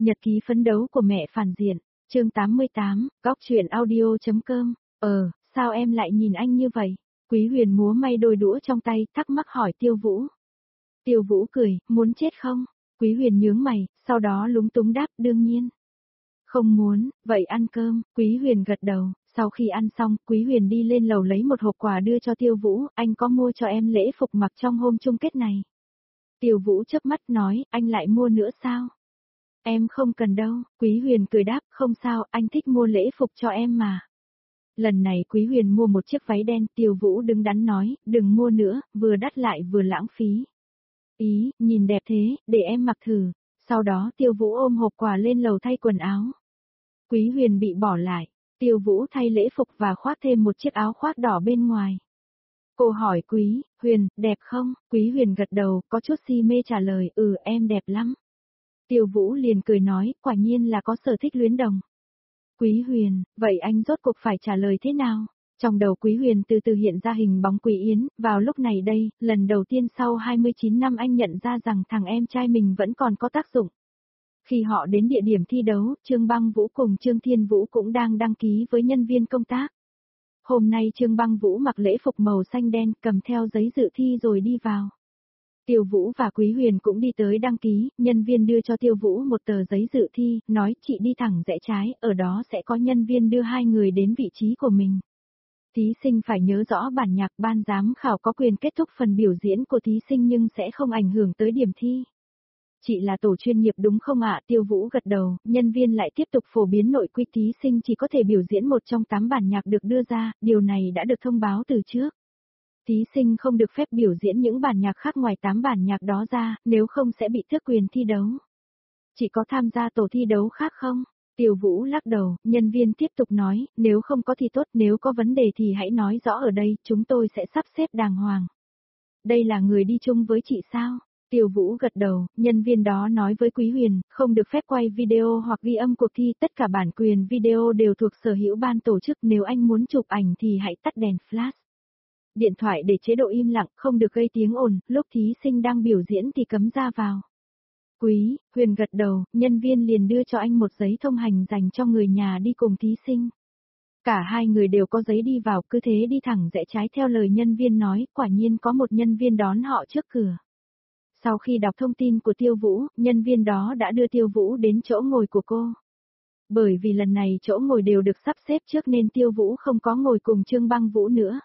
Nhật ký phấn đấu của mẹ phản diện, chương 88, góc truyện audio.com. Sao em lại nhìn anh như vậy? Quý Huyền múa may đôi đũa trong tay, thắc mắc hỏi Tiêu Vũ. Tiêu Vũ cười, muốn chết không? Quý Huyền nhướng mày, sau đó lúng túng đáp, đương nhiên. Không muốn, vậy ăn cơm, Quý Huyền gật đầu, sau khi ăn xong, Quý Huyền đi lên lầu lấy một hộp quà đưa cho Tiêu Vũ, anh có mua cho em lễ phục mặc trong hôm chung kết này. Tiêu Vũ chớp mắt nói, anh lại mua nữa sao? Em không cần đâu, Quý Huyền cười đáp, không sao, anh thích mua lễ phục cho em mà. Lần này Quý Huyền mua một chiếc váy đen, Tiêu Vũ đứng đắn nói, đừng mua nữa, vừa đắt lại vừa lãng phí. Ý, nhìn đẹp thế, để em mặc thử. Sau đó Tiêu Vũ ôm hộp quà lên lầu thay quần áo. Quý Huyền bị bỏ lại, Tiêu Vũ thay lễ phục và khoác thêm một chiếc áo khoác đỏ bên ngoài. Cô hỏi Quý Huyền, đẹp không? Quý Huyền gật đầu, có chút si mê trả lời, em đẹp lắm. Tiêu Vũ liền cười nói, quả nhiên là có sở thích luyến đồng. Quý Huyền, vậy anh rốt cuộc phải trả lời thế nào? Trong đầu Quý Huyền từ từ hiện ra hình bóng Quý Yến, vào lúc này đây, lần đầu tiên sau 29 năm anh nhận ra rằng thằng em trai mình vẫn còn có tác dụng. Khi họ đến địa điểm thi đấu, Trương Băng Vũ cùng Trương Thiên Vũ cũng đang đăng ký với nhân viên công tác. Hôm nay Trương Băng Vũ mặc lễ phục màu xanh đen, cầm theo giấy dự thi rồi đi vào. Tiêu Vũ và Quý Huyền cũng đi tới đăng ký, nhân viên đưa cho Tiêu Vũ một tờ giấy dự thi, nói chị đi thẳng rẽ trái, ở đó sẽ có nhân viên đưa hai người đến vị trí của mình. Thí sinh phải nhớ rõ bản nhạc, ban giám khảo có quyền kết thúc phần biểu diễn của thí sinh nhưng sẽ không ảnh hưởng tới điểm thi. Chị là tổ chuyên nghiệp đúng không ạ? Tiêu Vũ gật đầu, nhân viên lại tiếp tục phổ biến nội quy, thí sinh chỉ có thể biểu diễn một trong 8 bản nhạc được đưa ra, điều này đã được thông báo từ trước. Thí sinh không được phép biểu diễn những bản nhạc khác ngoài 8 bản nhạc đó ra, nếu không sẽ bị tước quyền thi đấu. Chị có tham gia tổ thi đấu khác không? Tiêu Vũ lắc đầu, nhân viên tiếp tục nói, nếu không có thì tốt, nếu có vấn đề thì hãy nói rõ ở đây, chúng tôi sẽ sắp xếp đàng hoàng. Đây là người đi chung với chị sao? Tiêu Vũ gật đầu, nhân viên đó nói với Quý Huyền, không được phép quay video hoặc ghi âm cuộc thi, tất cả bản quyền video đều thuộc sở hữu ban tổ chức, nếu anh muốn chụp ảnh thì hãy tắt đèn flash. Điện thoại để chế độ im lặng, không được gây tiếng ồn, lúc thí sinh đang biểu diễn thì cấm ra vào. Quý Huyền gật đầu, nhân viên liền đưa cho anh một giấy thông hành dành cho người nhà đi cùng thí sinh. Cả hai người đều có giấy đi vào, cứ thế đi thẳng rẽ trái theo lời nhân viên nói, quả nhiên có một nhân viên đón họ trước cửa. Sau khi đọc thông tin của Tiêu Vũ, nhân viên đó đã đưa Tiêu Vũ đến chỗ ngồi của cô. Bởi vì lần này chỗ ngồi đều được sắp xếp trước nên Tiêu Vũ không có ngồi cùng Trương Băng Vũ nữa.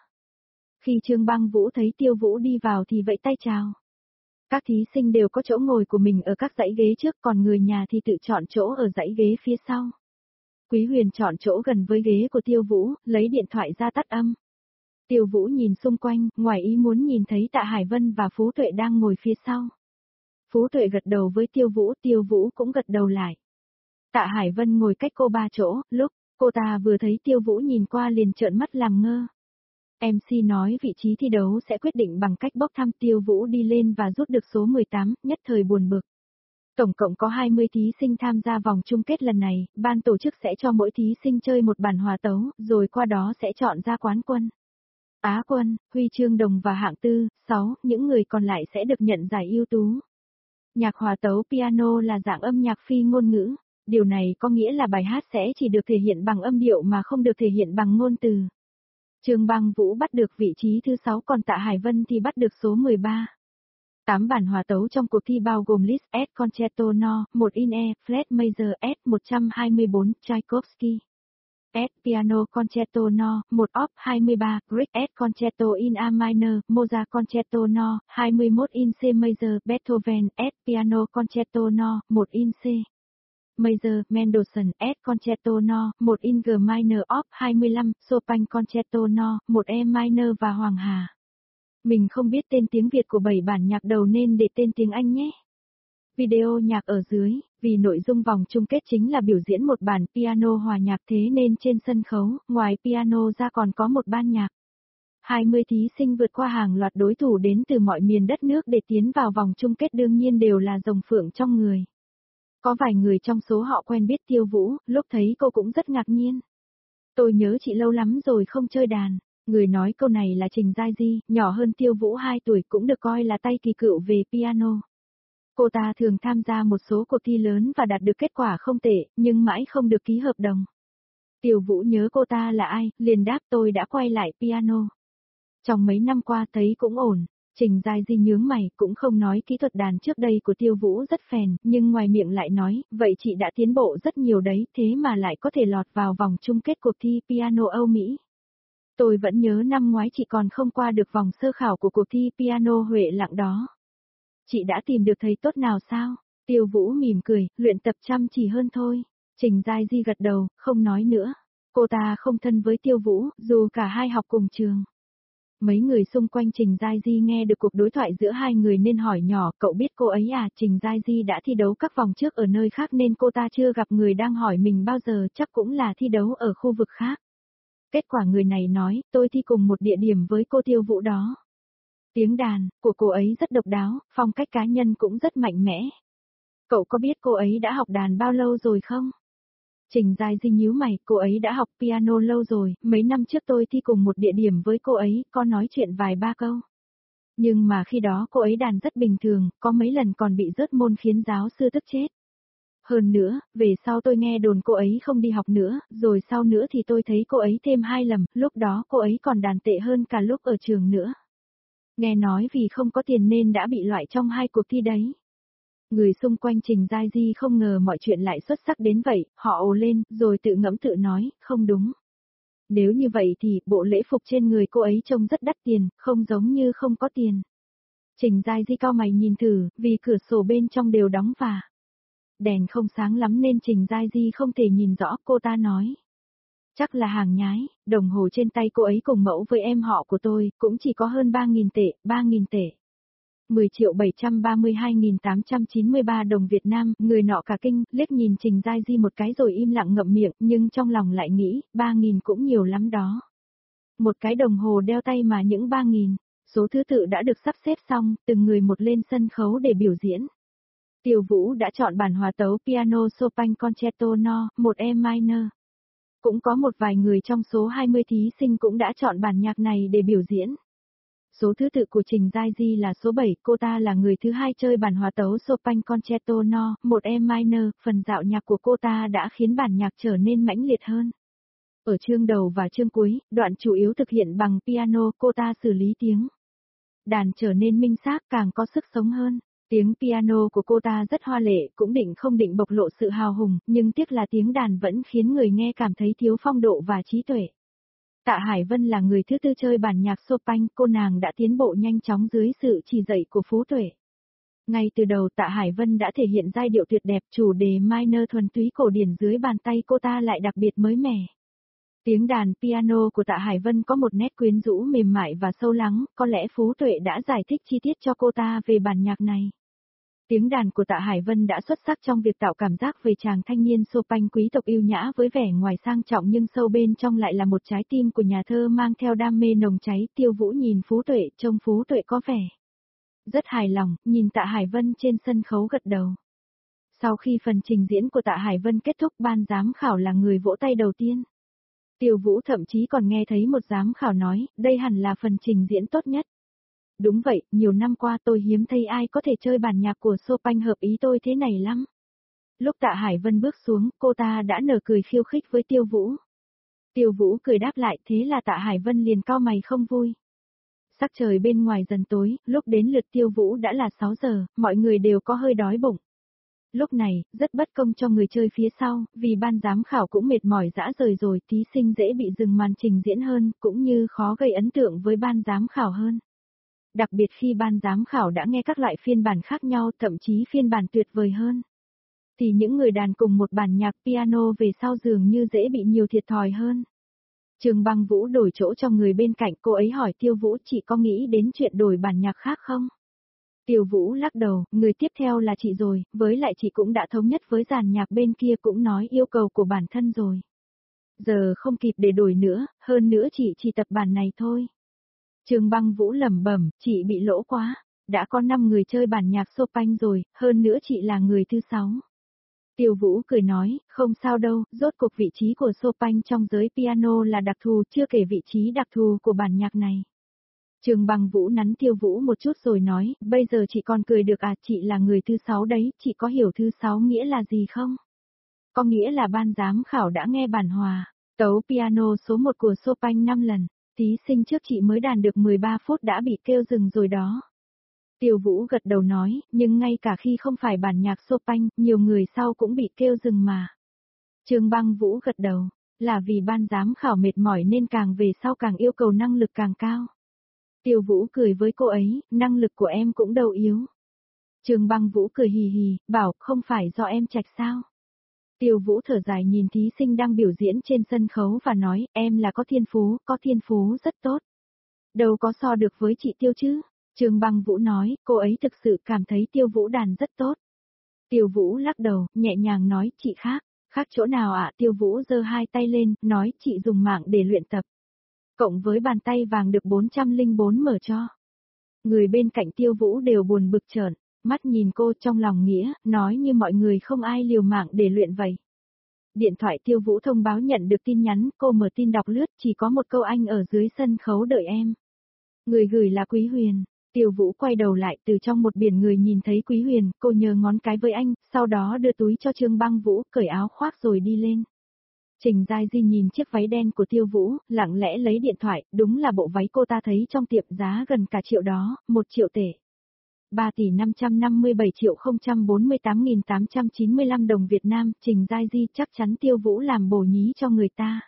Khi Trương Băng Vũ thấy Tiêu Vũ đi vào thì vẫy tay chào. Các thí sinh đều có chỗ ngồi của mình ở các dãy ghế trước, còn người nhà thì tự chọn chỗ ở dãy ghế phía sau. Quý Huyền chọn chỗ gần với ghế của Tiêu Vũ, lấy điện thoại ra tắt âm. Tiêu Vũ nhìn xung quanh, ngoài ý muốn nhìn thấy Tạ Hải Vân và Phú Tuệ đang ngồi phía sau. Phú Tuệ gật đầu với Tiêu Vũ cũng gật đầu lại. Tạ Hải Vân ngồi cách cô 3 chỗ, lúc cô ta vừa thấy Tiêu Vũ nhìn qua liền trợn mắt làm ngơ. MC nói vị trí thi đấu sẽ quyết định bằng cách bốc thăm. Tiêu Vũ đi lên và rút được số 18, nhất thời buồn bực. Tổng cộng có 20 thí sinh tham gia vòng chung kết lần này, ban tổ chức sẽ cho mỗi thí sinh chơi một bản hòa tấu, rồi qua đó sẽ chọn ra quán quân, Á quân, huy chương đồng và hạng tư. 6, những người còn lại sẽ được nhận giải ưu tú. Nhạc hòa tấu piano là dạng âm nhạc phi ngôn ngữ, điều này có nghĩa là bài hát sẽ chỉ được thể hiện bằng âm điệu mà không được thể hiện bằng ngôn từ. Trương Băng Vũ bắt được vị trí thứ 6, còn Tạ Hải Vân thì bắt được số 13. 8 bản hòa tấu trong cuộc thi bao gồm Liszt S Concerto No. 1 in E, Flat Major S 124, Tchaikovsky S Piano Concerto No. 1 Op. 23, Grieg S Concerto in A minor, Mozart Concerto No. 21 in C major, Beethoven S Piano Concerto No. 1 in C major, Mendelssohn S Concerto No. 1 in G minor, Op. 25, Chopin Concerto No. 1 E minor và Hoàng Hà. Mình không biết tên tiếng Việt của 7 bản nhạc đầu nên để tên tiếng Anh nhé. Video nhạc ở dưới, vì nội dung vòng chung kết chính là biểu diễn một bản piano hòa nhạc, thế nên trên sân khấu, ngoài piano ra còn có một ban nhạc. 20 thí sinh vượt qua hàng loạt đối thủ đến từ mọi miền đất nước để tiến vào vòng chung kết, đương nhiên đều là rồng phượng trong người. Có vài người trong số họ quen biết Tiêu Vũ, lúc thấy cô cũng rất ngạc nhiên. Tôi nhớ chị lâu lắm rồi không chơi đàn. Người nói câu này là Trình Giai Di, nhỏ hơn Tiêu Vũ 2 tuổi, cũng được coi là tay kỳ cựu về piano. Cô ta thường tham gia một số cuộc thi lớn và đạt được kết quả không tệ, nhưng mãi không được ký hợp đồng. Tiêu Vũ nhớ cô ta là ai, liền đáp tôi đã quay lại piano. Trong mấy năm qua thấy cũng ổn. Trình Giai Di nhướng mày, cũng không nói kỹ thuật đàn trước đây của Tiêu Vũ rất phèn, nhưng ngoài miệng lại nói, vậy chị đã tiến bộ rất nhiều đấy, thế mà lại có thể lọt vào vòng chung kết cuộc thi piano Âu Mỹ. Tôi vẫn nhớ năm ngoái chị còn không qua được vòng sơ khảo của cuộc thi piano Huệ Lạng đó. Chị đã tìm được thầy tốt nào sao? Tiêu Vũ mỉm cười, luyện tập chăm chỉ hơn thôi. Trình Giai Di gật đầu, không nói nữa. Cô ta không thân với Tiêu Vũ, dù cả hai học cùng trường. Mấy người xung quanh Trình Giai Di nghe được cuộc đối thoại giữa hai người nên hỏi nhỏ, cậu biết cô ấy à? Trình Giai Di đã thi đấu các vòng trước ở nơi khác nên cô ta chưa gặp người đang hỏi mình bao giờ, chắc cũng là thi đấu ở khu vực khác. Kết quả người này nói, tôi thi cùng một địa điểm với cô Tiêu Vũ đó. Tiếng đàn của cô ấy rất độc đáo, phong cách cá nhân cũng rất mạnh mẽ. Cậu có biết cô ấy đã học đàn bao lâu rồi không? Trình Giai Di nhíu mày, cô ấy đã học piano lâu rồi, mấy năm trước tôi thi cùng một địa điểm với cô ấy, có nói chuyện vài ba câu. Nhưng mà khi đó cô ấy đàn rất bình thường, có mấy lần còn bị rớt môn khiến giáo sư tức chết. Hơn nữa, về sau tôi nghe đồn cô ấy không đi học nữa, rồi sau nữa thì tôi thấy cô ấy thêm 2 lầm, lúc đó cô ấy còn đàn tệ hơn cả lúc ở trường nữa. Nghe nói vì không có tiền nên đã bị loại trong 2 cuộc thi đấy. Người xung quanh Trình Giai Di không ngờ mọi chuyện lại xuất sắc đến vậy, họ ồ lên, rồi tự ngẫm tự nói, không đúng. Nếu như vậy thì, bộ lễ phục trên người cô ấy trông rất đắt tiền, không giống như không có tiền. Trình Giai Di cau mày nhìn thử, vì cửa sổ bên trong đều đóng và đèn không sáng lắm nên Trình Giai Di không thể nhìn rõ, cô ta nói. Chắc là hàng nhái, đồng hồ trên tay cô ấy cùng mẫu với em họ của tôi, cũng chỉ có hơn 3.000 tệ, 3.000 tệ. 10.732.893 đồng Việt Nam, người nọ cả kinh, liếc nhìn Trình Giai Di một cái rồi im lặng ngậm miệng, nhưng trong lòng lại nghĩ, 3.000 cũng nhiều lắm đó. Một cái đồng hồ đeo tay mà những 3.000, số thứ tự đã được sắp xếp xong, từng người một lên sân khấu để biểu diễn. Tiêu Vũ đã chọn bản hòa tấu piano Chopin Concerto No, 1E minor. Cũng có một vài người trong số 20 thí sinh cũng đã chọn bản nhạc này để biểu diễn. Số thứ tự của Trình Giai Di là số 7, cô ta là người thứ hai chơi bản hòa tấu Chopin Concerto No, 1E minor, phần dạo nhạc của cô ta đã khiến bản nhạc trở nên mãnh liệt hơn. Ở chương đầu và chương cuối, đoạn chủ yếu thực hiện bằng piano, cô ta xử lý tiếng đàn trở nên minh xác, càng có sức sống hơn. Tiếng piano của cô ta rất hoa lệ, cũng không định bộc lộ sự hào hùng, nhưng tiếc là tiếng đàn vẫn khiến người nghe cảm thấy thiếu phong độ và trí tuệ. Tạ Hải Vân là người thứ tư chơi bản nhạc Chopin, cô nàng đã tiến bộ nhanh chóng dưới sự chỉ dạy của Phú Tuệ. Ngay từ đầu Tạ Hải Vân đã thể hiện giai điệu tuyệt đẹp, chủ đề minor thuần túy cổ điển dưới bàn tay cô ta lại đặc biệt mới mẻ. Tiếng đàn piano của Tạ Hải Vân có một nét quyến rũ mềm mại và sâu lắng, có lẽ Phú Tuệ đã giải thích chi tiết cho cô ta về bản nhạc này. Tiếng đàn của Tạ Hải Vân đã xuất sắc trong việc tạo cảm giác về chàng thanh niên Chopin quý tộc yêu nhã với vẻ ngoài sang trọng nhưng sâu bên trong lại là một trái tim của nhà thơ mang theo đam mê nồng cháy. Tiêu Vũ nhìn Phú Tuệ, trông Phú Tuệ có vẻ rất hài lòng, nhìn Tạ Hải Vân trên sân khấu gật đầu. Sau khi phần trình diễn của Tạ Hải Vân kết thúc, ban giám khảo là người vỗ tay đầu tiên. Tiêu Vũ thậm chí còn nghe thấy một giám khảo nói, đây hẳn là phần trình diễn tốt nhất. Đúng vậy, nhiều năm qua tôi hiếm thấy ai có thể chơi bản nhạc của Chopin hợp ý tôi thế này lắm. Lúc Tạ Hải Vân bước xuống, cô ta đã nở cười khiêu khích với Tiêu Vũ. Tiêu Vũ cười đáp lại, thế là Tạ Hải Vân liền cau mày không vui. Sắc trời bên ngoài dần tối, lúc đến lượt Tiêu Vũ đã là 6 giờ, mọi người đều có hơi đói bụng. Lúc này, rất bất công cho người chơi phía sau, vì ban giám khảo cũng mệt mỏi dã rời rồi, thí sinh dễ bị dừng màn trình diễn hơn, cũng như khó gây ấn tượng với ban giám khảo hơn. Đặc biệt khi ban giám khảo đã nghe các loại phiên bản khác nhau, thậm chí phiên bản tuyệt vời hơn. Thì những người đàn cùng một bản nhạc piano về sau dường như dễ bị nhiều thiệt thòi hơn. Trường Băng Vũ đổi chỗ cho người bên cạnh, cô ấy hỏi Tiêu Vũ chị có nghĩ đến chuyện đổi bản nhạc khác không? Tiêu Vũ lắc đầu, người tiếp theo là chị rồi, với lại chị cũng đã thống nhất với dàn nhạc bên kia cũng nói yêu cầu của bản thân rồi. Giờ không kịp để đổi nữa, hơn nữa chị chỉ tập bản này thôi. Trường Băng Vũ lẩm bẩm, chị bị lỗ quá, đã có 5 người chơi bản nhạc Chopin rồi, hơn nữa chị là người thứ 6. Tiêu Vũ cười nói, không sao đâu, rốt cuộc vị trí của Chopin trong giới piano là đặc thù, chưa kể vị trí đặc thù của bản nhạc này. Trương Băng Vũ nắn Tiêu Vũ một chút rồi nói, bây giờ chị còn cười được à, chị là người thứ 6 đấy, chị có hiểu thứ 6 nghĩa là gì không? Có nghĩa là ban giám khảo đã nghe bản hòa, tấu piano số 1 của Chopin 5 lần, thí sinh trước chị mới đàn được 13 phút đã bị kêu dừng rồi đó. Tiêu Vũ gật đầu nói, nhưng ngay cả khi không phải bản nhạc Chopin, nhiều người sau cũng bị kêu dừng mà. Trương Băng Vũ gật đầu, là vì ban giám khảo mệt mỏi nên càng về sau càng yêu cầu năng lực càng cao. Tiêu Vũ cười với cô ấy, năng lực của em cũng đâu yếu. Trương Băng Vũ cười hì hì, bảo không phải do em trạch sao. Tiêu Vũ thở dài nhìn thí sinh đang biểu diễn trên sân khấu và nói, em là có thiên phú rất tốt. Đâu có so được với chị Tiêu chứ. Trương Băng Vũ nói, cô ấy thực sự cảm thấy Tiêu Vũ đàn rất tốt. Tiêu Vũ lắc đầu, nhẹ nhàng nói, chị khác chỗ nào ạ? Tiêu Vũ giơ hai tay lên, nói, chị dùng mạng để luyện tập. Cộng với bàn tay vàng được 404 mở cho. Người bên cạnh Tiêu Vũ đều buồn bực trợn, mắt nhìn cô trong lòng nghĩa, nói như mọi người không ai liều mạng để luyện vậy. Điện thoại Tiêu Vũ thông báo nhận được tin nhắn, cô mở tin đọc lướt, chỉ có một câu anh ở dưới sân khấu đợi em. Người gửi là Quý Huyền. Tiêu Vũ quay đầu lại, từ trong một biển người nhìn thấy Quý Huyền, cô nhờ ngón cái với anh, sau đó đưa túi cho Trương Băng Vũ, cởi áo khoác rồi đi lên. Trình Giai Di nhìn chiếc váy đen của Tiêu Vũ, lặng lẽ lấy điện thoại, đúng là bộ váy cô ta thấy trong tiệm giá gần cả triệu đó, 1 triệu tệ. 3.557.048.895 đồng Việt Nam, Trình Giai Di chắc chắn Tiêu Vũ làm bổ nhí cho người ta.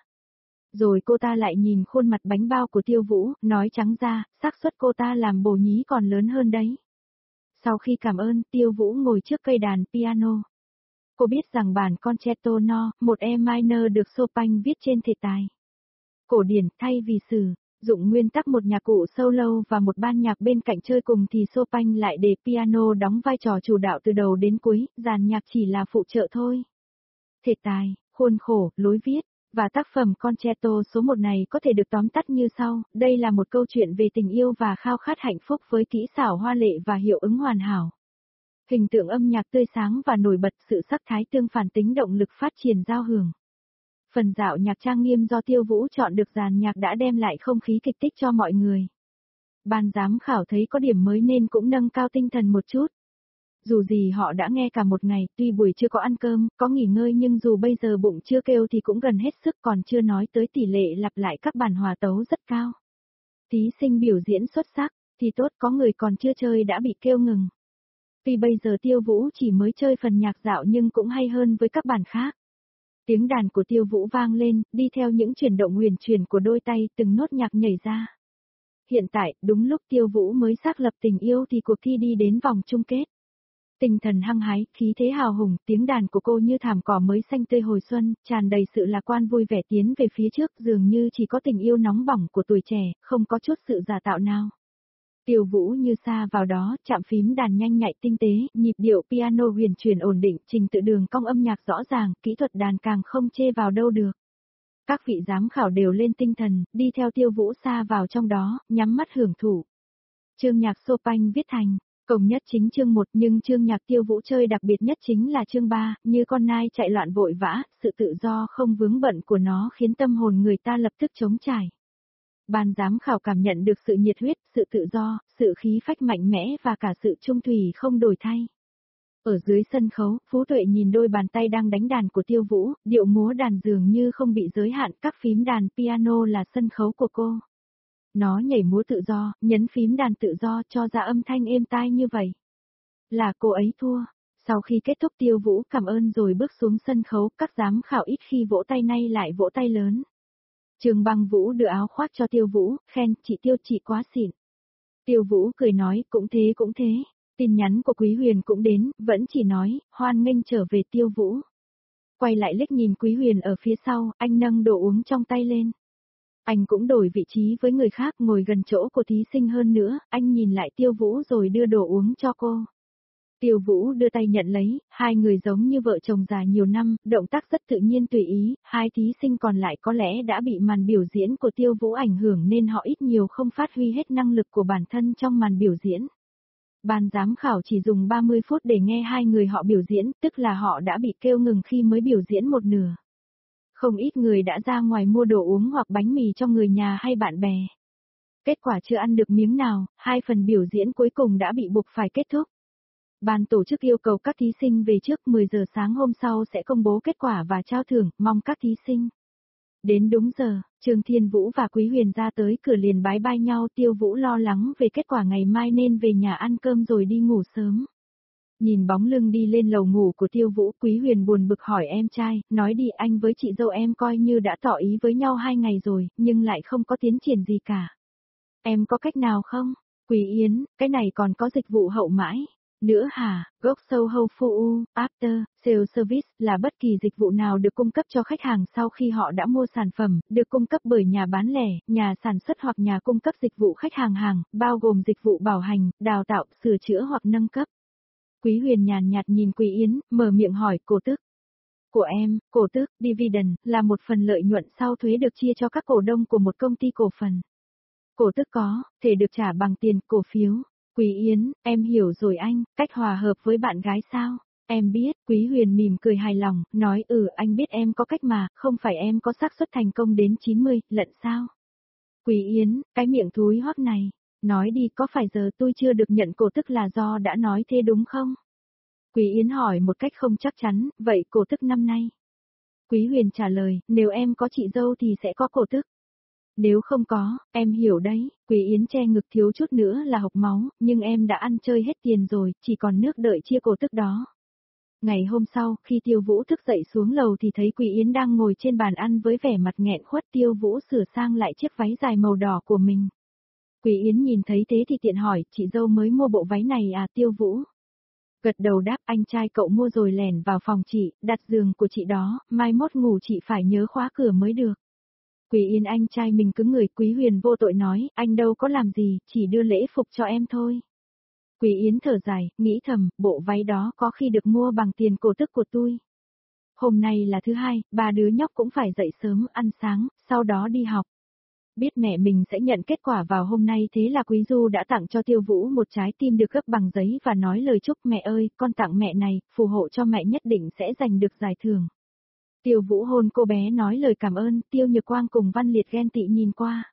Rồi cô ta lại nhìn khuôn mặt bánh bao của Tiêu Vũ, nói trắng ra, xác suất cô ta làm bổ nhí còn lớn hơn đấy. Sau khi cảm ơn, Tiêu Vũ ngồi trước cây đàn piano. Cô biết rằng bản Concerto No, một E minor được Chopin viết trên thể tài cổ điển thay vì sử dụng nguyên tắc một nhạc cụ solo và một ban nhạc bên cạnh chơi cùng thì Chopin lại để piano đóng vai trò chủ đạo từ đầu đến cuối, dàn nhạc chỉ là phụ trợ thôi. Thể tài, khuôn khổ, lối viết và tác phẩm Concerto số 1 này có thể được tóm tắt như sau, đây là một câu chuyện về tình yêu và khao khát hạnh phúc với kỹ xảo hoa lệ và hiệu ứng hoàn hảo. Hình tượng âm nhạc tươi sáng và nổi bật, sự sắc thái tương phản tính động lực phát triển giao hưởng. Phần dạo nhạc trang nghiêm do Tiêu Vũ chọn được dàn nhạc đã đem lại không khí kịch thích cho mọi người. Ban giám khảo thấy có điểm mới nên cũng nâng cao tinh thần một chút. Dù gì họ đã nghe cả một ngày, tuy buổi chưa có ăn cơm, có nghỉ ngơi nhưng dù bây giờ bụng chưa kêu thì cũng gần hết sức, còn chưa nói tới tỷ lệ lặp lại các bản hòa tấu rất cao. Thí sinh biểu diễn xuất sắc, thì tốt, có người còn chưa chơi đã bị kêu ngừng. Tuy bây giờ Tiêu Vũ chỉ mới chơi phần nhạc dạo nhưng cũng hay hơn với các bản khác. Tiếng đàn của Tiêu Vũ vang lên, đi theo những chuyển động huyền chuyển của đôi tay, từng nốt nhạc nhảy ra. Hiện tại, đúng lúc Tiêu Vũ mới xác lập tình yêu thì cuộc thi đi đến vòng chung kết. Tinh thần hăng hái, khí thế hào hùng, tiếng đàn của cô như thảm cỏ mới xanh tươi hồi xuân, tràn đầy sự lạc quan vui vẻ tiến về phía trước, dường như chỉ có tình yêu nóng bỏng của tuổi trẻ, không có chút sự giả tạo nào. Tiêu Vũ như sa vào đó, chạm phím đàn nhanh nhạy tinh tế, nhịp điệu piano huyền chuyển ổn định, trình tự đường cong âm nhạc rõ ràng, kỹ thuật đàn càng không chê vào đâu được. Các vị giám khảo đều lên tinh thần, đi theo Tiêu Vũ sa vào trong đó, nhắm mắt hưởng thụ. Chương nhạc Chopin viết thành, cổng nhất chính chương 1 nhưng chương nhạc Tiêu Vũ chơi đặc biệt nhất chính là chương 3, như con nai chạy loạn vội vã, sự tự do không vướng bận của nó khiến tâm hồn người ta lập tức trống trải. Ban giám khảo cảm nhận được sự nhiệt huyết, sự tự do, sự khí phách mạnh mẽ và cả sự trung thủy không đổi thay. Ở dưới sân khấu, Phú Tuệ nhìn đôi bàn tay đang đánh đàn của Tiêu Vũ, điệu múa đàn dường như không bị giới hạn, các phím đàn piano là sân khấu của cô. Nó nhảy múa tự do, nhấn phím đàn tự do cho ra âm thanh êm tai như vậy. Là cô ấy thua. Sau khi kết thúc Tiêu Vũ cảm ơn rồi bước xuống sân khấu, các giám khảo ít khi vỗ tay nay lại vỗ tay lớn. Trương Băng Vũ đưa áo khoác cho Tiêu Vũ, khen, chị Tiêu chị quá xịn. Tiêu Vũ cười nói, cũng thế cũng thế. Tin nhắn của Quý Huyền cũng đến, vẫn chỉ nói, hoan nghênh trở về Tiêu Vũ. Quay lại liếc nhìn Quý Huyền ở phía sau, anh nâng đồ uống trong tay lên. Anh cũng đổi vị trí với người khác, ngồi gần chỗ của thí sinh hơn nữa, anh nhìn lại Tiêu Vũ rồi đưa đồ uống cho cô. Tiêu Vũ đưa tay nhận lấy, hai người giống như vợ chồng già nhiều năm, động tác rất tự nhiên tùy ý, hai thí sinh còn lại có lẽ đã bị màn biểu diễn của Tiêu Vũ ảnh hưởng nên họ ít nhiều không phát huy hết năng lực của bản thân trong màn biểu diễn. Ban giám khảo chỉ dùng 30 phút để nghe hai người họ biểu diễn, tức là họ đã bị kêu ngừng khi mới biểu diễn một nửa. Không ít người đã ra ngoài mua đồ uống hoặc bánh mì cho người nhà hay bạn bè. Kết quả chưa ăn được miếng nào, 2 phần biểu diễn cuối cùng đã bị buộc phải kết thúc. Ban tổ chức yêu cầu các thí sinh về trước 10 giờ sáng hôm sau sẽ công bố kết quả và trao thưởng, mong các thí sinh. Đến đúng giờ, Trương Thiên Vũ và Quý Huyền ra tới cửa liền bái bai nhau. Tiêu Vũ lo lắng về kết quả ngày mai nên về nhà ăn cơm rồi đi ngủ sớm. Nhìn bóng lưng đi lên lầu ngủ của Tiêu Vũ, Quý Huyền buồn bực hỏi em trai, nói đi, anh với chị dâu em coi như đã tỏ ý với nhau 2 ngày rồi, nhưng lại không có tiến triển gì cả. Em có cách nào không? Quý Yến, cái này còn có dịch vụ hậu mãi. Nữa hả? Gốc sâu hâu phu after sale service là bất kỳ dịch vụ nào được cung cấp cho khách hàng sau khi họ đã mua sản phẩm, được cung cấp bởi nhà bán lẻ, nhà sản xuất hoặc nhà cung cấp dịch vụ khách hàng, bao gồm dịch vụ bảo hành, đào tạo, sửa chữa hoặc nâng cấp. Quý Huyền nhàn nhạt nhìn Quý Yến, mở miệng hỏi cổ tức. Của em, cổ tức, dividend, là một phần lợi nhuận sau thuế được chia cho các cổ đông của một công ty cổ phần. Cổ tức có, thể được trả bằng tiền, cổ phiếu. Quý Yến, em hiểu rồi anh, cách hòa hợp với bạn gái sao? Em biết, Quý Huyền mỉm cười hài lòng, nói anh biết em có cách mà, không phải em có xác suất thành công đến 90, lận sao? Quý Yến, cái miệng thúi hoắc này, nói đi có phải giờ tôi chưa được nhận cổ tức là do đã nói thế đúng không? Quý Yến hỏi một cách không chắc chắn, vậy cổ tức năm nay? Quý Huyền trả lời, nếu em có chị dâu thì sẽ có cổ tức. Nếu không có, em hiểu đấy, Quý Yến che ngực thiếu chút nữa là hộc máu, nhưng em đã ăn chơi hết tiền rồi, chỉ còn nước đợi chia cổ tức đó. Ngày hôm sau, khi Tiêu Vũ thức dậy xuống lầu thì thấy Quý Yến đang ngồi trên bàn ăn với vẻ mặt nghẹn khuất. Tiêu Vũ sửa sang lại chiếc váy dài màu đỏ của mình. Quý Yến nhìn thấy thế thì tiện hỏi, chị dâu mới mua bộ váy này à? Tiêu Vũ gật đầu đáp, anh trai cậu mua rồi lẻn vào phòng chị, đặt giường của chị đó, mai mốt ngủ chị phải nhớ khóa cửa mới được. Quý Yến anh trai mình cứng người. Quý Huyền vô tội nói, anh đâu có làm gì, chỉ đưa lễ phục cho em thôi. Quý Yến thở dài, nghĩ thầm, bộ váy đó có khi được mua bằng tiền cổ tức của tôi. Hôm nay là thứ hai, 3 đứa nhóc cũng phải dậy sớm, ăn sáng, sau đó đi học. Biết mẹ mình sẽ nhận kết quả vào hôm nay thế là Quý Du đã tặng cho Tiêu Vũ một trái tim được gấp bằng giấy và nói lời chúc mẹ ơi, con tặng mẹ này, phù hộ cho mẹ nhất định sẽ giành được giải thưởng. Tiêu Vũ hôn cô bé nói lời cảm ơn, Tiêu Nhược Quang cùng Văn Liệt ghen tị nhìn qua.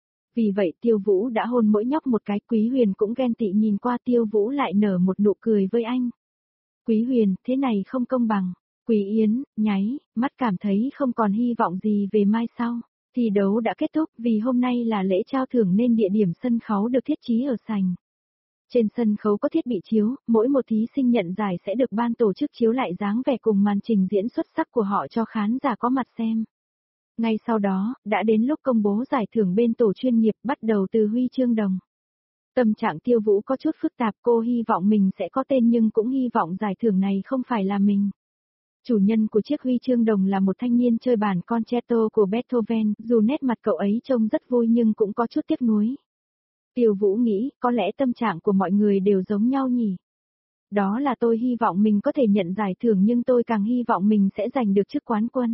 Vì vậy Tiêu Vũ đã hôn mỗi nhóc một cái. Quý Huyền cũng ghen tị nhìn qua. Tiêu Vũ lại nở một nụ cười với anh. Quý Huyền, thế này không công bằng. Quý Yến, nháy, mắt cảm thấy không còn hy vọng gì về mai sau. Thi đấu đã kết thúc, vì hôm nay là lễ trao thưởng nên địa điểm sân khấu được thiết trí ở sảnh. Trên sân khấu có thiết bị chiếu, mỗi một thí sinh nhận giải sẽ được ban tổ chức chiếu lại dáng vẻ cùng màn trình diễn xuất sắc của họ cho khán giả có mặt xem. Ngay sau đó, đã đến lúc công bố giải thưởng bên tổ chuyên nghiệp, bắt đầu từ huy chương đồng. Tâm trạng Tiêu Vũ có chút phức tạp, cô hy vọng mình sẽ có tên nhưng cũng hy vọng giải thưởng này không phải là mình. Chủ nhân của chiếc huy chương đồng là một thanh niên chơi bản concerto của Beethoven, dù nét mặt cậu ấy trông rất vui nhưng cũng có chút tiếc nuối. Tiêu Vũ nghĩ, có lẽ tâm trạng của mọi người đều giống nhau nhỉ. Đó là tôi hy vọng mình có thể nhận giải thưởng nhưng tôi càng hy vọng mình sẽ giành được chức quán quân.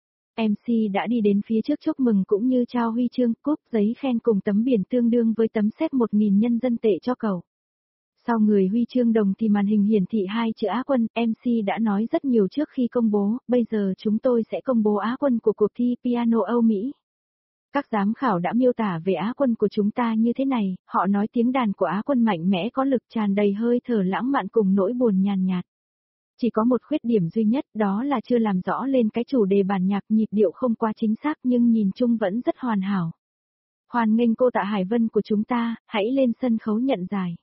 MC đã đi đến phía trước chúc mừng cũng như trao huy chương, cúp, giấy khen cùng tấm biển tương đương với tấm séc 1.000 nhân dân tệ cho cậu. Sau người huy chương đồng thì màn hình hiển thị 2 chữ Á quân, MC đã nói rất nhiều trước khi công bố, bây giờ chúng tôi sẽ công bố Á quân của cuộc thi piano Âu Mỹ. Các giám khảo đã miêu tả về Á quân của chúng ta như thế này, họ nói tiếng đàn của Á quân mạnh mẽ có lực tràn đầy hơi thở lãng mạn cùng nỗi buồn nhàn nhạt. Chỉ có một khuyết điểm duy nhất đó là chưa làm rõ lên cái chủ đề bản nhạc, nhịp điệu không quá chính xác nhưng nhìn chung vẫn rất hoàn hảo. Hoan nghênh cô Tạ Hải Vân của chúng ta, hãy lên sân khấu nhận giải.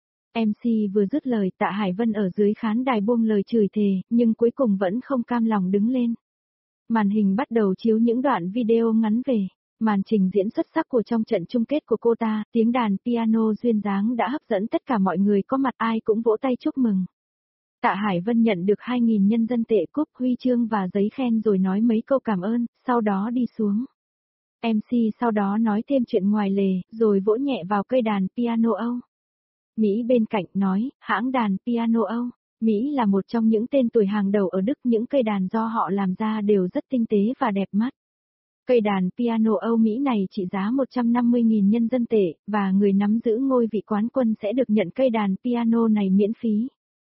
MC vừa dứt lời Tạ Hải Vân ở dưới khán đài buông lời chửi thề, nhưng cuối cùng vẫn không cam lòng đứng lên. Màn hình bắt đầu chiếu những đoạn video ngắn về màn trình diễn xuất sắc của trong trận chung kết của cô ta, tiếng đàn piano duyên dáng đã hấp dẫn tất cả mọi người có mặt, ai cũng vỗ tay chúc mừng. Tạ Hải Vân nhận được 2.000 nhân dân tệ, cúp, huy chương và giấy khen rồi nói mấy câu cảm ơn, sau đó đi xuống. MC sau đó nói thêm chuyện ngoài lề, rồi vỗ nhẹ vào cây đàn piano Âu. Mỹ bên cạnh nói, hãng đàn piano Âu. Mỹ là một trong những tên tuổi hàng đầu ở Đức, những cây đàn do họ làm ra đều rất tinh tế và đẹp mắt. Cây đàn piano Âu Mỹ này trị giá 150.000 nhân dân tệ, và người nắm giữ ngôi vị quán quân sẽ được nhận cây đàn piano này miễn phí.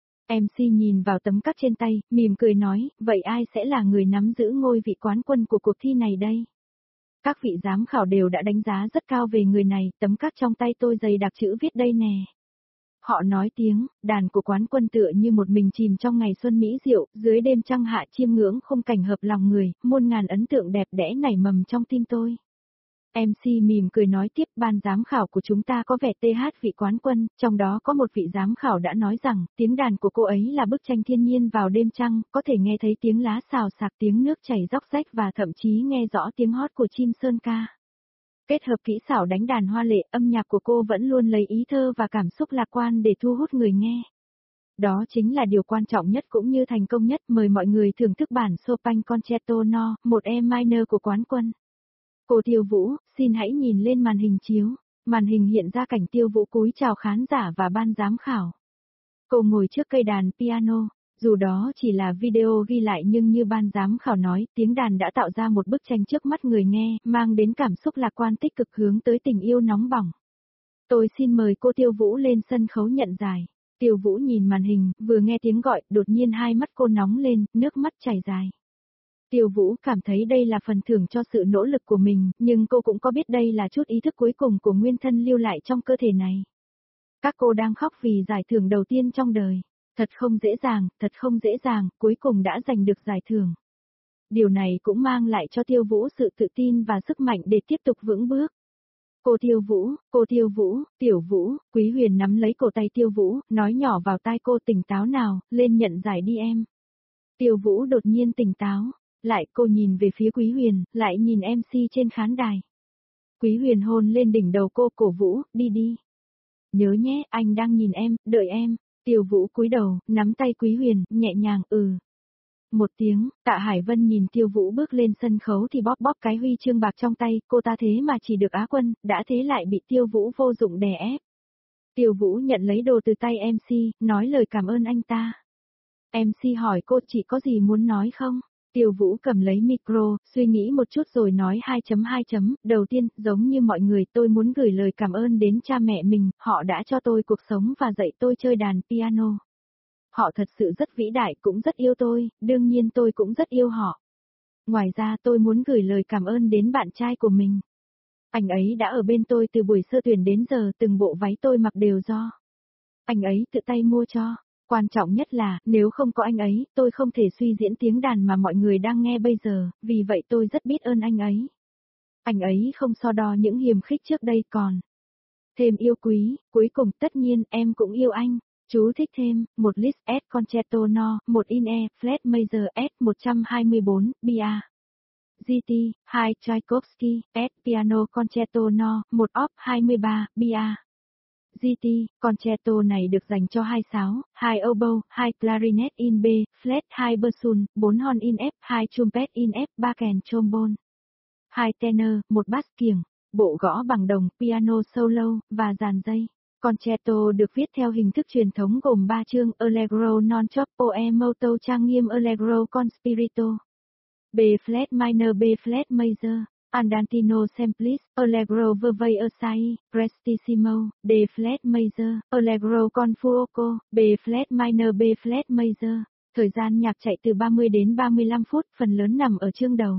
MC nhìn vào tấm cắt trên tay, mỉm cười nói, vậy ai sẽ là người nắm giữ ngôi vị quán quân của cuộc thi này đây? Các vị giám khảo đều đã đánh giá rất cao về người này, tấm cát trong tay tôi dày đặc chữ viết đây nè. Họ nói tiếng, đàn của quán quân tựa như một mình chìm trong ngày xuân mỹ diệu, dưới đêm trăng hạ chiêm ngưỡng khung cảnh hợp lòng người, muôn ngàn ấn tượng đẹp đẽ nảy mầm trong tim tôi. MC mỉm cười nói tiếp, ban giám khảo của chúng ta có vẻ TH vị quán quân, trong đó có một vị giám khảo đã nói rằng, tiếng đàn của cô ấy là bức tranh thiên nhiên vào đêm trăng, có thể nghe thấy tiếng lá xào xạc, tiếng nước chảy róc rách và thậm chí nghe rõ tiếng hót của chim sơn ca. Kết hợp kỹ xảo đánh đàn hoa lệ, âm nhạc của cô vẫn luôn lấy ý thơ và cảm xúc lạc quan để thu hút người nghe. Đó chính là điều quan trọng nhất cũng như thành công nhất, mời mọi người thưởng thức bản Chopin Concerto No, một E minor của quán quân. Cô Tiêu Vũ, xin hãy nhìn lên màn hình chiếu. Màn hình hiện ra cảnh Tiêu Vũ cúi chào khán giả và ban giám khảo. Cô ngồi trước cây đàn piano, dù đó chỉ là video ghi lại nhưng như ban giám khảo nói, tiếng đàn đã tạo ra một bức tranh trước mắt người nghe, mang đến cảm xúc lạc quan tích cực hướng tới tình yêu nóng bỏng. Tôi xin mời cô Tiêu Vũ lên sân khấu nhận giải. Tiêu Vũ nhìn màn hình, vừa nghe tiếng gọi, đột nhiên hai mắt cô nóng lên, nước mắt chảy dài. Tiêu Vũ cảm thấy đây là phần thưởng cho sự nỗ lực của mình, nhưng cô cũng có biết đây là chút ý thức cuối cùng của nguyên thân lưu lại trong cơ thể này. Các cô đang khóc vì giải thưởng đầu tiên trong đời. Thật không dễ dàng, cuối cùng đã giành được giải thưởng. Điều này cũng mang lại cho Tiêu Vũ sự tự tin và sức mạnh để tiếp tục vững bước. Cô Tiêu Vũ, Tiểu Vũ, Quý Huyền nắm lấy cổ tay Tiêu Vũ, nói nhỏ vào tai cô, tỉnh táo nào, lên nhận giải đi em. Tiêu Vũ đột nhiên tỉnh táo. Lại cô nhìn về phía Quý Huyền, lại nhìn MC trên khán đài. Quý Huyền hôn lên đỉnh đầu cô, cổ Vũ, đi đi. Nhớ nhé, anh đang nhìn em, đợi em. Tiêu Vũ cúi đầu, nắm tay Quý Huyền, nhẹ nhàng, Một tiếng, Tạ Hải Vân nhìn Tiêu Vũ bước lên sân khấu thì bóp bóp cái huy chương bạc trong tay, cô ta thế mà chỉ được Á quân, đã thế lại bị Tiêu Vũ vô dụng đè ép. Tiêu Vũ nhận lấy đồ từ tay MC, nói lời cảm ơn anh ta. MC hỏi cô chỉ có gì muốn nói không? Tiêu Vũ cầm lấy micro, suy nghĩ một chút rồi nói 2.2. Đầu tiên, giống như mọi người, tôi muốn gửi lời cảm ơn đến cha mẹ mình, họ đã cho tôi cuộc sống và dạy tôi chơi đàn piano. Họ thật sự rất vĩ đại, cũng rất yêu tôi, đương nhiên tôi cũng rất yêu họ. Ngoài ra tôi muốn gửi lời cảm ơn đến bạn trai của mình. Anh ấy đã ở bên tôi từ buổi sơ tuyển đến giờ, từng bộ váy tôi mặc đều do anh ấy tự tay mua cho. Quan trọng nhất là, nếu không có anh ấy, tôi không thể suy diễn tiếng đàn mà mọi người đang nghe bây giờ, vì vậy tôi rất biết ơn anh ấy. Anh ấy không so đo những hiềm khích trước đây còn thêm yêu quý, cuối cùng tất nhiên em cũng yêu anh. Chú thích thêm, một Liszt S Concerto No, một in E, Flat Major S 124, BA. GT, 2 Tchaikovsky, S Piano Concerto No, 1 Op 23, BA. GT, concerto này được dành cho 2 sáo, 2 oboe, 2 clarinet in B, flat 2 bassoon, 4 horn in F, 2 trumpet in F, 3 kèn trombone, 2 tenor, 1 bass kiềng, bộ gõ bằng đồng, piano solo, và dàn dây. Concerto được viết theo hình thức truyền thống gồm 3 chương Allegro non troppo e molto trang nghiêm Allegro con spirito. B flat minor B flat major. Andantino Semplice, Allegro Vervei Assai, Prestissimo, D flat major, Allegro con fuoco, B flat minor B flat major. Thời gian nhạc chạy từ 30 đến 35 phút, phần lớn nằm ở chương đầu.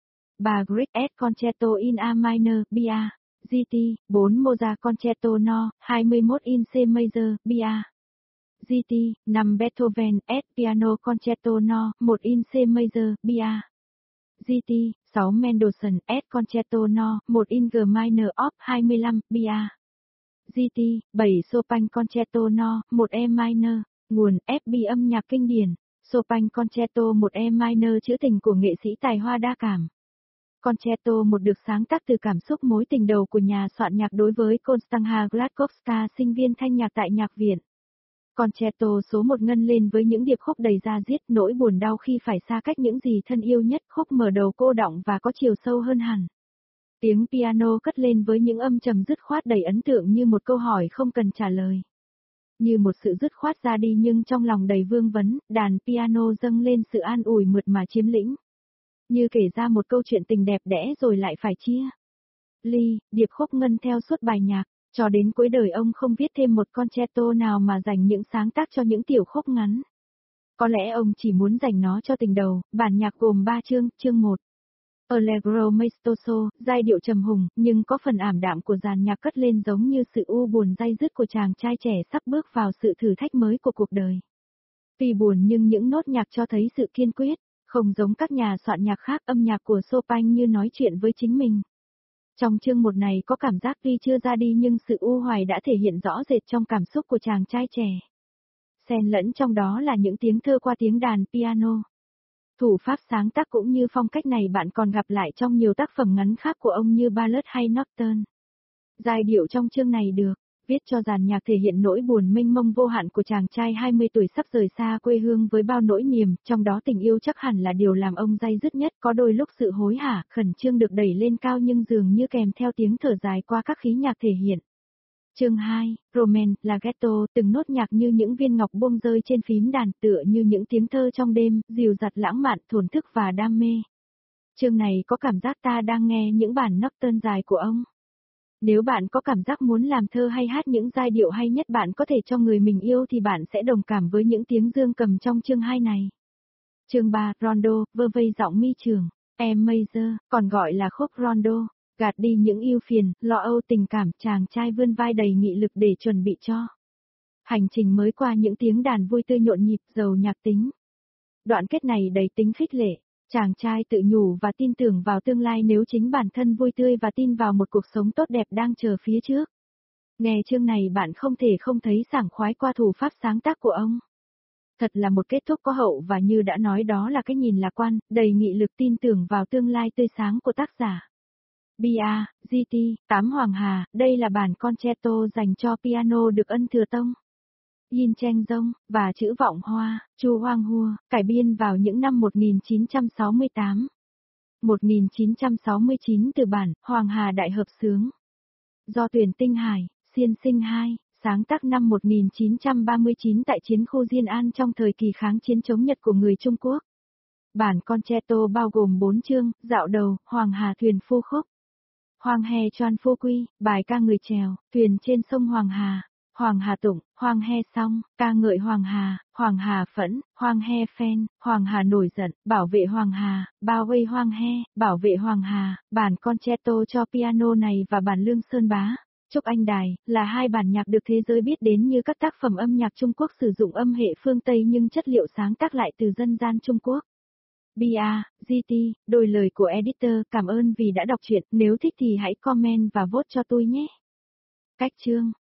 3 Grieg S Concerto in A minor, BA. GT, 4 Mozart Concerto No, 21 in C major, BA. GT, 5 Beethoven S Piano Concerto No, 1 in C major, BA. GT, 6 Mendelssohn S Concerto No, 1 in G minor Op 25, BA. GT, 7 Chopin Concerto No, 1 E minor, nguồn FB âm nhạc kinh điển, Chopin Concerto 1 E minor trữ tình của nghệ sĩ tài hoa đa cảm. Concerto 1 được sáng tác từ cảm xúc mối tình đầu của nhà soạn nhạc đối với Konstanha Gladkowska, sinh viên thanh nhạc tại nhạc viện. Concerto số 1 ngân lên với những điệp khúc đầy da diết, nỗi buồn đau khi phải xa cách những gì thân yêu nhất, khúc mở đầu cô đọng và có chiều sâu hơn hẳn. Tiếng piano cất lên với những âm trầm dứt khoát đầy ấn tượng như một câu hỏi không cần trả lời. Như một sự dứt khoát ra đi nhưng trong lòng đầy vương vấn, đàn piano dâng lên sự an ủi mượt mà chiếm lĩnh. Như kể ra một câu chuyện tình đẹp đẽ rồi lại phải chia ly, điệp khúc ngân theo suốt bài nhạc. Cho đến cuối đời ông không viết thêm một concerto nào mà dành những sáng tác cho những tiểu khúc ngắn. Có lẽ ông chỉ muốn dành nó cho tình đầu, bản nhạc gồm 3 chương, chương 1. Allegro maestoso, giai điệu trầm hùng, nhưng có phần ảm đạm của dàn nhạc cất lên giống như sự u buồn day dứt của chàng trai trẻ sắp bước vào sự thử thách mới của cuộc đời. Tuy buồn nhưng những nốt nhạc cho thấy sự kiên quyết, không giống các nhà soạn nhạc khác, âm nhạc của Chopin như nói chuyện với chính mình. Trong chương 1 này có cảm giác tuy chưa ra đi nhưng sự u hoài đã thể hiện rõ rệt trong cảm xúc của chàng trai trẻ. Xen lẫn trong đó là những tiếng thơ qua tiếng đàn piano. Thủ pháp sáng tác cũng như phong cách này bạn còn gặp lại trong nhiều tác phẩm ngắn khác của ông như Ballad hay Nocturne. Giai điệu trong chương này được viết cho dàn nhạc thể hiện nỗi buồn mênh mông vô hạn của chàng trai 20 tuổi sắp rời xa quê hương với bao nỗi niềm, trong đó tình yêu chắc hẳn là điều làm ông day dứt nhất, có đôi lúc sự hối hả, khẩn trương được đẩy lên cao nhưng dường như kèm theo tiếng thở dài qua các khí nhạc thể hiện. Chương 2, Romance, Larghetto, từng nốt nhạc như những viên ngọc buông rơi trên phím đàn, tựa như những tiếng thơ trong đêm, dịu dặt lãng mạn, thổn thức và đam mê. Chương này có cảm giác ta đang nghe những bản nocturne dài của ông. Nếu bạn có cảm giác muốn làm thơ hay hát những giai điệu hay nhất bạn có thể cho người mình yêu thì bạn sẽ đồng cảm với những tiếng dương cầm trong chương 2 này. Chương 3, Rondo, vơ vây giọng mi trường, E major, còn gọi là khúc Rondo. Gạt đi những ưu phiền, lo âu tình cảm, chàng trai vươn vai đầy nghị lực để chuẩn bị cho hành trình mới qua những tiếng đàn vui tươi nhộn nhịp, giàu nhạc tính. Đoạn kết này đầy tính khích lệ, chàng trai tự nhủ và tin tưởng vào tương lai nếu chính bản thân vui tươi và tin vào một cuộc sống tốt đẹp đang chờ phía trước. Nghe chương này bạn không thể không thấy sảng khoái qua thủ pháp sáng tác của ông. Thật là một kết thúc có hậu và như đã nói đó là cái nhìn lạc quan, đầy nghị lực tin tưởng vào tương lai tươi sáng của tác giả. Bia, GT, 8 Hoàng Hà, đây là bản concerto dành cho piano được Ân Thừa Tông, Yin Cheng Dong, và chữ vọng hoa, Chu Hoang Hua, cải biên vào những năm 1968. 1969 từ bản Hoàng Hà Đại Hợp Xướng. Do Tuyển Tinh Hải, Xiên Sinh 2, sáng tác năm 1939 tại chiến khu Diên An trong thời kỳ kháng chiến chống Nhật của người Trung Quốc. Bản concerto bao gồm 4 chương, dạo đầu, Hoàng Hà Thuyền Phu Khúc, Hoàng Hè Choan Phu Quy, bài ca người chèo, thuyền trên sông Hoàng Hà Tụng, Hoàng Hè Song, ca ngợi Hoàng Hà Phẫn, Hoàng Hè Phen, Hoàng Hà Nổi Giận, bảo vệ Hoàng Hà, bao vây Hoàng Hè, bảo vệ Hoàng Hà. Bản concerto cho piano này và bản Lương Sơn Bá, Trúc Anh Đài, là hai bản nhạc được thế giới biết đến như các tác phẩm âm nhạc Trung Quốc sử dụng âm hệ phương Tây nhưng chất liệu sáng tác lại từ dân gian Trung Quốc. Bia, GT, đổi lời của editor, cảm ơn vì đã đọc truyện, nếu thích thì hãy comment và vote cho tôi nhé. Cách chương